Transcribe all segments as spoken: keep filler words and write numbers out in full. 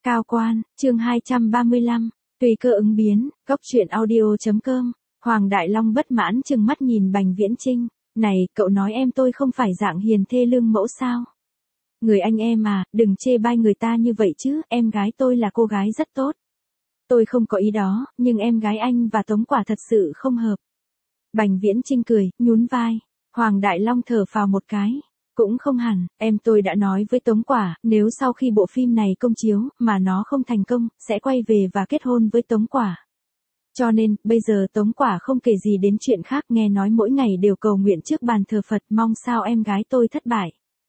Cao quan, chương hai trăm ba mươi lăm, tùy cơ ứng biến, góc truyện audio.com, Hoàng Đại Long bất mãn trừng mắt nhìn Bành Viễn Chinh, này, cậu nói em tôi không phải dạng hiền thê lương mẫu sao? Người anh em à, đừng chê bai người ta như vậy chứ, em gái tôi là cô gái rất tốt. Tôi không có ý đó, nhưng em gái anh và Tống Quả thật sự không hợp. Bành Viễn Chinh cười, nhún vai, Hoàng Đại Long thở phào một cái. Cũng không hẳn, em tôi đã nói với Tống Quả, nếu sau khi bộ phim này công chiếu, mà nó không thành công, sẽ quay về và kết hôn với Tống Quả. Cho nên, bây giờ Tống Quả không kể gì đến chuyện khác, nghe nói mỗi ngày đều cầu nguyện trước bàn thờ Phật, mong sao em gái tôi thất bại.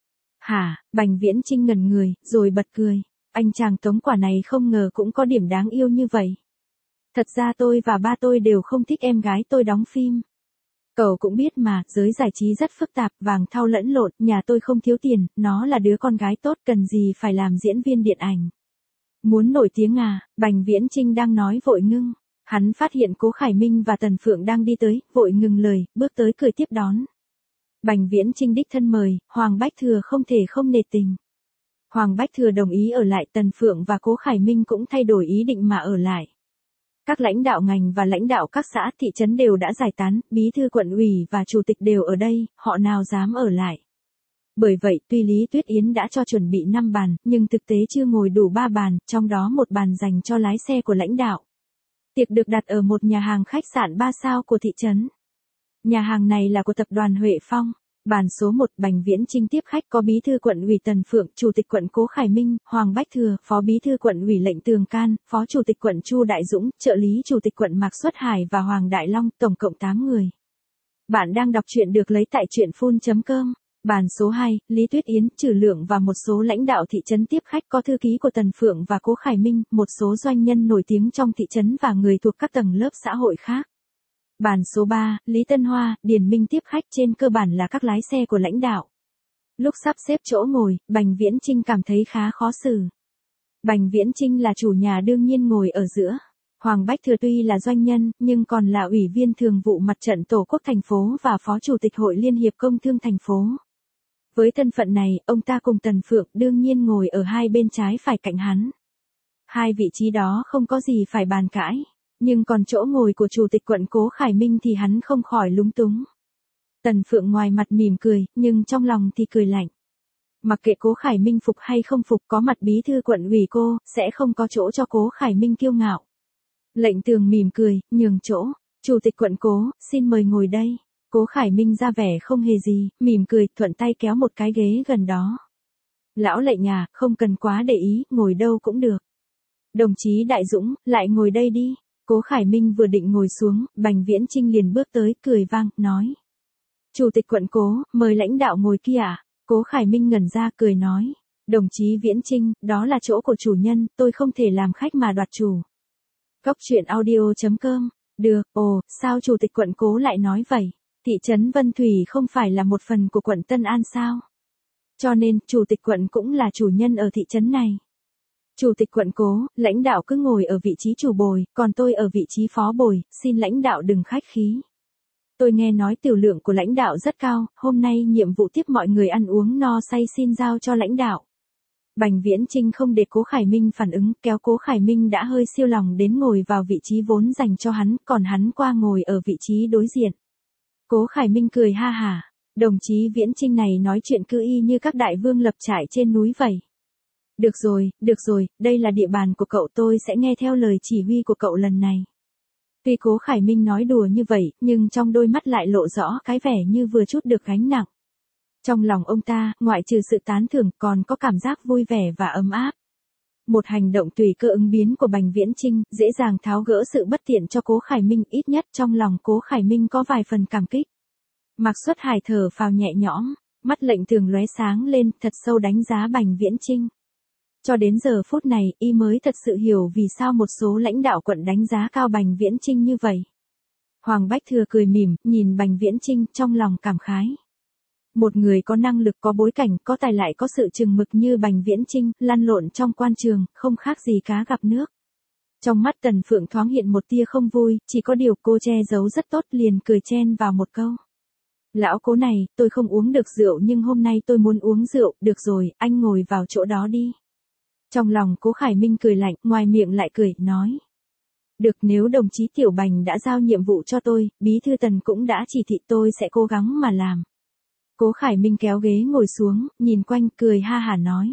Hả, Bành Viễn Chinh ngẩn người, rồi bật cười. Anh chàng Tống Quả này không ngờ cũng có điểm đáng yêu như vậy. Thật ra tôi và ba tôi đều không thích em gái tôi đóng phim. Cậu cũng biết mà, giới giải trí rất phức tạp, vàng thau lẫn lộn, nhà tôi không thiếu tiền, nó là đứa con gái tốt, cần gì phải làm diễn viên điện ảnh. Muốn nổi tiếng à, Bành Viễn Chinh đang nói vội ngưng. Hắn phát hiện Cố Khải Minh và Tần Phượng đang đi tới, vội ngừng lời, bước tới cười tiếp đón. Bành Viễn Chinh đích thân mời, Hoàng Bách Thừa không thể không nể tình. Hoàng Bách Thừa đồng ý ở lại, Tần Phượng và Cố Khải Minh cũng thay đổi ý định mà ở lại. Các lãnh đạo ngành và lãnh đạo các xã thị trấn đều đã giải tán, bí thư quận ủy và chủ tịch đều ở đây, họ nào dám ở lại. Bởi vậy, tuy Lý Tuyết Yến đã cho chuẩn bị năm bàn, nhưng thực tế chưa ngồi đủ ba bàn, trong đó một bàn dành cho lái xe của lãnh đạo. Tiệc được đặt ở một nhà hàng khách sạn ba sao của thị trấn. Nhà hàng này là của tập đoàn Huệ Phong. Bàn số một, Bành Viễn Chinh tiếp khách có bí thư quận ủy Tần Phượng, chủ tịch quận Cố Khải Minh, Hoàng Bách Thừa, phó bí thư quận ủy Lệnh Tường Can, phó chủ tịch quận Chu Đại Dũng, trợ lý chủ tịch quận Mạc Xuất Hải và Hoàng Đại Long, tổng cộng tám người. Bạn đang đọc truyện được lấy tại truyện phun chấm com. Bàn số hai, Lý Tuyết Yến, Trử Lượng và một số lãnh đạo thị trấn tiếp khách có thư ký của Tần Phượng và Cố Khải Minh, một số doanh nhân nổi tiếng trong thị trấn và người thuộc các tầng lớp xã hội khác. Bàn số ba, Lý Tân Hoa, Điền Minh tiếp khách, trên cơ bản là các lái xe của lãnh đạo. Lúc sắp xếp chỗ ngồi, Bành Viễn Chinh cảm thấy khá khó xử. Bành Viễn Chinh là chủ nhà đương nhiên ngồi ở giữa. Hoàng Bách Thừa tuy là doanh nhân, nhưng còn là ủy viên thường vụ mặt trận Tổ quốc thành phố và phó chủ tịch Hội Liên hiệp Công thương thành phố. Với thân phận này, ông ta cùng Tần Phượng đương nhiên ngồi ở hai bên trái phải cạnh hắn. Hai vị trí đó không có gì phải bàn cãi. Nhưng còn chỗ ngồi của chủ tịch quận Cố Khải Minh thì hắn không khỏi lúng túng. Tần Phượng ngoài mặt mỉm cười, nhưng trong lòng thì cười lạnh. Mặc kệ Cố Khải Minh phục hay không phục, có mặt bí thư quận ủy cô, sẽ không có chỗ cho Cố Khải Minh kiêu ngạo. Lệnh Tường mỉm cười, nhường chỗ. Chủ tịch quận Cố, xin mời ngồi đây. Cố Khải Minh ra vẻ không hề gì, mỉm cười, thuận tay kéo một cái ghế gần đó. Lão Lệnh à, không cần quá để ý, ngồi đâu cũng được. Đồng chí Đại Dũng, lại ngồi đây đi. Cố Khải Minh vừa định ngồi xuống, Bành Viễn Chinh liền bước tới, cười vang, nói. Chủ tịch quận Cố, mời lãnh đạo ngồi kia ạ. Cố Khải Minh ngẩn ra, cười nói. Đồng chí Viễn Chinh, đó là chỗ của chủ nhân, tôi không thể làm khách mà đoạt chủ. Góc truyện audio.com. Được, ồ, sao chủ tịch quận Cố lại nói vậy? Thị trấn Vân Thủy không phải là một phần của quận Tân An sao? Cho nên, chủ tịch quận cũng là chủ nhân ở thị trấn này. Chủ tịch quận Cố, lãnh đạo cứ ngồi ở vị trí chủ bồi, còn tôi ở vị trí phó bồi, xin lãnh đạo đừng khách khí. Tôi nghe nói tiểu lượng của lãnh đạo rất cao, hôm nay nhiệm vụ tiếp mọi người ăn uống no say xin giao cho lãnh đạo. Bành Viễn Chinh không để Cố Khải Minh phản ứng, kéo Cố Khải Minh đã hơi siêu lòng đến ngồi vào vị trí vốn dành cho hắn, còn hắn qua ngồi ở vị trí đối diện. Cố Khải Minh cười ha hả, đồng chí Viễn Chinh này nói chuyện cứ y như các đại vương lập trại trên núi vậy. Được rồi, được rồi, đây là địa bàn của cậu, tôi sẽ nghe theo lời chỉ huy của cậu lần này. Tuy Cố Khải Minh nói đùa như vậy, nhưng trong đôi mắt lại lộ rõ cái vẻ như vừa chút được gánh nặng. Trong lòng ông ta, ngoại trừ sự tán thưởng, còn có cảm giác vui vẻ và ấm áp. Một hành động tùy cơ ứng biến của Bành Viễn Chinh, dễ dàng tháo gỡ sự bất tiện cho Cố Khải Minh, ít nhất trong lòng Cố Khải Minh có vài phần cảm kích. Mạc Xuất Hải thở phào nhẹ nhõm, mắt Lệnh Tường lóe sáng lên, thật sâu đánh giá Bành Viễn Chinh. Cho đến giờ phút này, y mới thật sự hiểu vì sao một số lãnh đạo quận đánh giá cao Bành Viễn Chinh như vậy. Hoàng Bách Thừa cười mỉm, nhìn Bành Viễn Chinh, trong lòng cảm khái. Một người có năng lực, có bối cảnh, có tài lại có sự chừng mực như Bành Viễn Chinh, lăn lộn trong quan trường, không khác gì cá gặp nước. Trong mắt Tần Phượng thoáng hiện một tia không vui, chỉ có điều cô che giấu rất tốt, liền cười chen vào một câu. Lão Cố này, tôi không uống được rượu nhưng hôm nay tôi muốn uống rượu, được rồi, anh ngồi vào chỗ đó đi. Trong lòng Cố Khải Minh cười lạnh, ngoài miệng lại cười, nói. Được, nếu đồng chí Tiểu Bành đã giao nhiệm vụ cho tôi, bí thư Tần cũng đã chỉ thị, tôi sẽ cố gắng mà làm. Cố Khải Minh kéo ghế ngồi xuống, nhìn quanh, cười ha hả nói.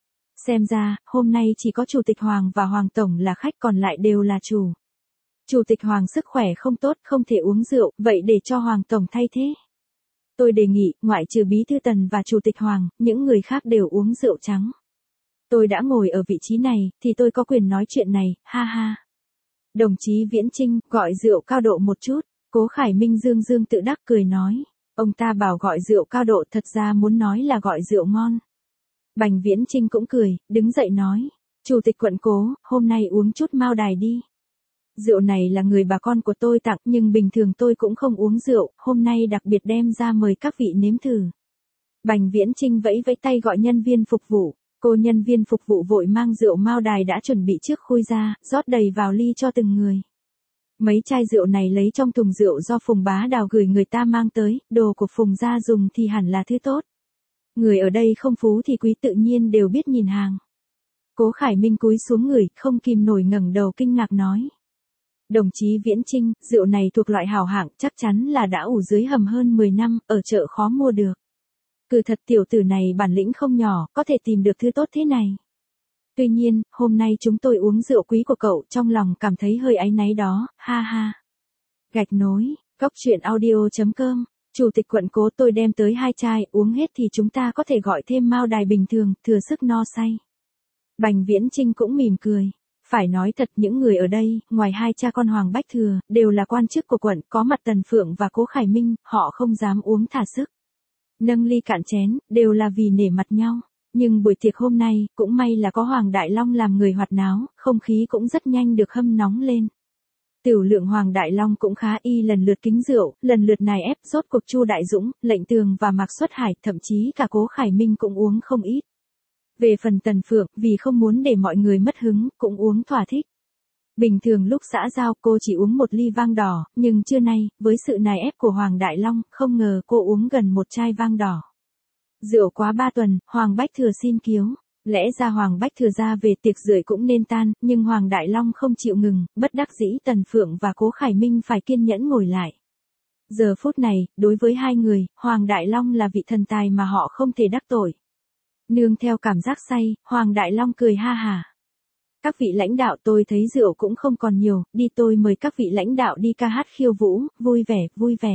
Xem ra, hôm nay chỉ có Chủ tịch Hoàng và Hoàng Tổng là khách, còn lại đều là chủ. Chủ tịch Hoàng sức khỏe không tốt, không thể uống rượu, vậy để cho Hoàng Tổng thay thế. Tôi đề nghị, ngoại trừ bí thư Tần và Chủ tịch Hoàng, những người khác đều uống rượu trắng. Tôi đã ngồi ở vị trí này, thì tôi có quyền nói chuyện này, ha ha. Đồng chí Viễn Chinh, gọi rượu cao độ một chút. Cố Khải Minh dương dương tự đắc cười nói. Ông ta bảo gọi rượu cao độ, thật ra muốn nói là gọi rượu ngon. Bành Viễn Chinh cũng cười, đứng dậy nói. Chủ tịch quận Cố, hôm nay uống chút Mao Đài đi. Rượu này là người bà con của tôi tặng, nhưng bình thường tôi cũng không uống rượu, hôm nay đặc biệt đem ra mời các vị nếm thử. Bành Viễn Chinh vẫy vẫy tay gọi nhân viên phục vụ. Cô nhân viên phục vụ vội mang rượu Mao Đài đã chuẩn bị trước khui ra, rót đầy vào ly cho từng người. Mấy chai rượu này lấy trong thùng rượu do Phùng Bá Đào gửi người ta mang tới, đồ của Phùng gia dùng thì hẳn là thứ tốt. Người ở đây không phú thì quý tự nhiên đều biết nhìn hàng. Cố Khải Minh cúi xuống người, không kìm nổi ngẩng đầu kinh ngạc nói. Đồng chí Viễn Chinh, rượu này thuộc loại hảo hạng, chắc chắn là đã ủ dưới hầm hơn mười năm, ở chợ khó mua được. Cứ thật tiểu tử này bản lĩnh không nhỏ, có thể tìm được thứ tốt thế này. Tuy nhiên, hôm nay chúng tôi uống rượu quý của cậu, trong lòng cảm thấy hơi áy náy đó, ha ha. Gạch nối, góc truyện audio chấm com, Chủ tịch quận Cố, tôi đem tới hai chai, uống hết thì chúng ta có thể gọi thêm Mao Đài bình thường, thừa sức no say. Bành Viễn Chinh cũng mỉm cười. Phải nói thật, những người ở đây, ngoài hai cha con Hoàng Bách Thừa, đều là quan chức của quận, có mặt Tần Phượng và Cố Khải Minh, họ không dám uống thả sức. Nâng ly cạn chén, đều là vì nể mặt nhau. Nhưng buổi tiệc hôm nay, cũng may là có Hoàng Đại Long làm người hoạt náo, không khí cũng rất nhanh được hâm nóng lên. Tiểu lượng Hoàng Đại Long cũng khá y lần lượt kính rượu, lần lượt nài ép, rốt cuộc Chu Đại Dũng, Lệnh Tường và Mạc Xuất Hải, thậm chí cả Cố Khải Minh cũng uống không ít. Về phần Tần Phượng, vì không muốn để mọi người mất hứng, cũng uống thỏa thích. Bình thường lúc xã giao cô chỉ uống một ly vang đỏ, nhưng trưa nay, với sự nài ép của Hoàng Đại Long, không ngờ cô uống gần một chai vang đỏ. Rượu quá ba tuần, Hoàng Bách Thừa xin kiếu. Lẽ ra Hoàng Bách Thừa ra về tiệc rưỡi cũng nên tan, nhưng Hoàng Đại Long không chịu ngừng, bất đắc dĩ Tần Phượng và Cố Khải Minh phải kiên nhẫn ngồi lại. Giờ phút này, đối với hai người, Hoàng Đại Long là vị thần tài mà họ không thể đắc tội. Nương theo cảm giác say, Hoàng Đại Long cười ha hả. Các vị lãnh đạo, tôi thấy rượu cũng không còn nhiều, đi tôi mời các vị lãnh đạo đi ca hát khiêu vũ, vui vẻ, vui vẻ.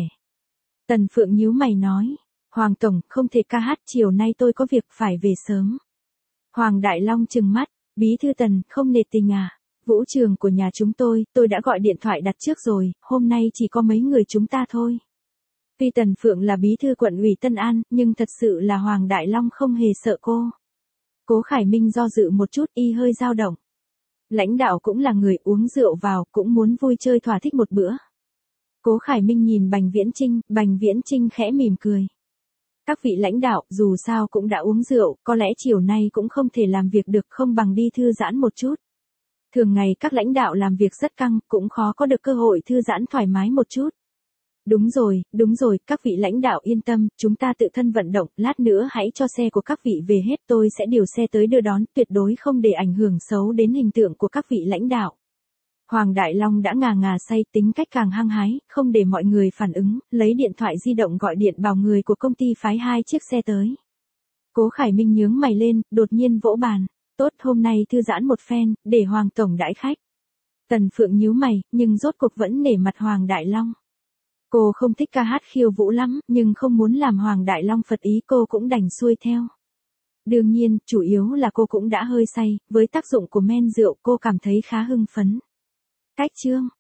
Tần Phượng nhíu mày nói, Hoàng Tổng, không thể ca hát, chiều nay tôi có việc phải về sớm. Hoàng Đại Long trừng mắt, bí thư Tần, không nể tình à? Vũ trường của nhà chúng tôi, tôi đã gọi điện thoại đặt trước rồi, hôm nay chỉ có mấy người chúng ta thôi. Tuy Tần Phượng là bí thư quận ủy Tân An, nhưng thật sự là Hoàng Đại Long không hề sợ cô. Cố Khải Minh do dự một chút, y hơi dao động. Lãnh đạo cũng là người uống rượu vào, cũng muốn vui chơi thỏa thích một bữa. Cố Khải Minh nhìn Bành Viễn Chinh, Bành Viễn Chinh khẽ mỉm cười. Các vị lãnh đạo, dù sao cũng đã uống rượu, có lẽ chiều nay cũng không thể làm việc được, không bằng đi thư giãn một chút. Thường ngày các lãnh đạo làm việc rất căng, cũng khó có được cơ hội thư giãn thoải mái một chút. Đúng rồi, đúng rồi, các vị lãnh đạo yên tâm, chúng ta tự thân vận động, lát nữa hãy cho xe của các vị về hết, tôi sẽ điều xe tới đưa đón, tuyệt đối không để ảnh hưởng xấu đến hình tượng của các vị lãnh đạo. Hoàng Đại Long đã ngà ngà say, tính cách càng hăng hái, không để mọi người phản ứng, lấy điện thoại di động gọi điện bảo người của công ty phái hai chiếc xe tới. Cố Khải Minh nhướng mày lên, đột nhiên vỗ bàn, tốt, hôm nay thư giãn một phen, để Hoàng Tổng đãi khách. Tần Phượng nhíu mày, nhưng rốt cuộc vẫn nể mặt Hoàng Đại Long. Cô không thích ca hát khiêu vũ lắm, nhưng không muốn làm Hoàng Đại Long phật ý, cô cũng đành xuôi theo. Đương nhiên, chủ yếu là cô cũng đã hơi say, với tác dụng của men rượu cô cảm thấy khá hưng phấn. Cách chương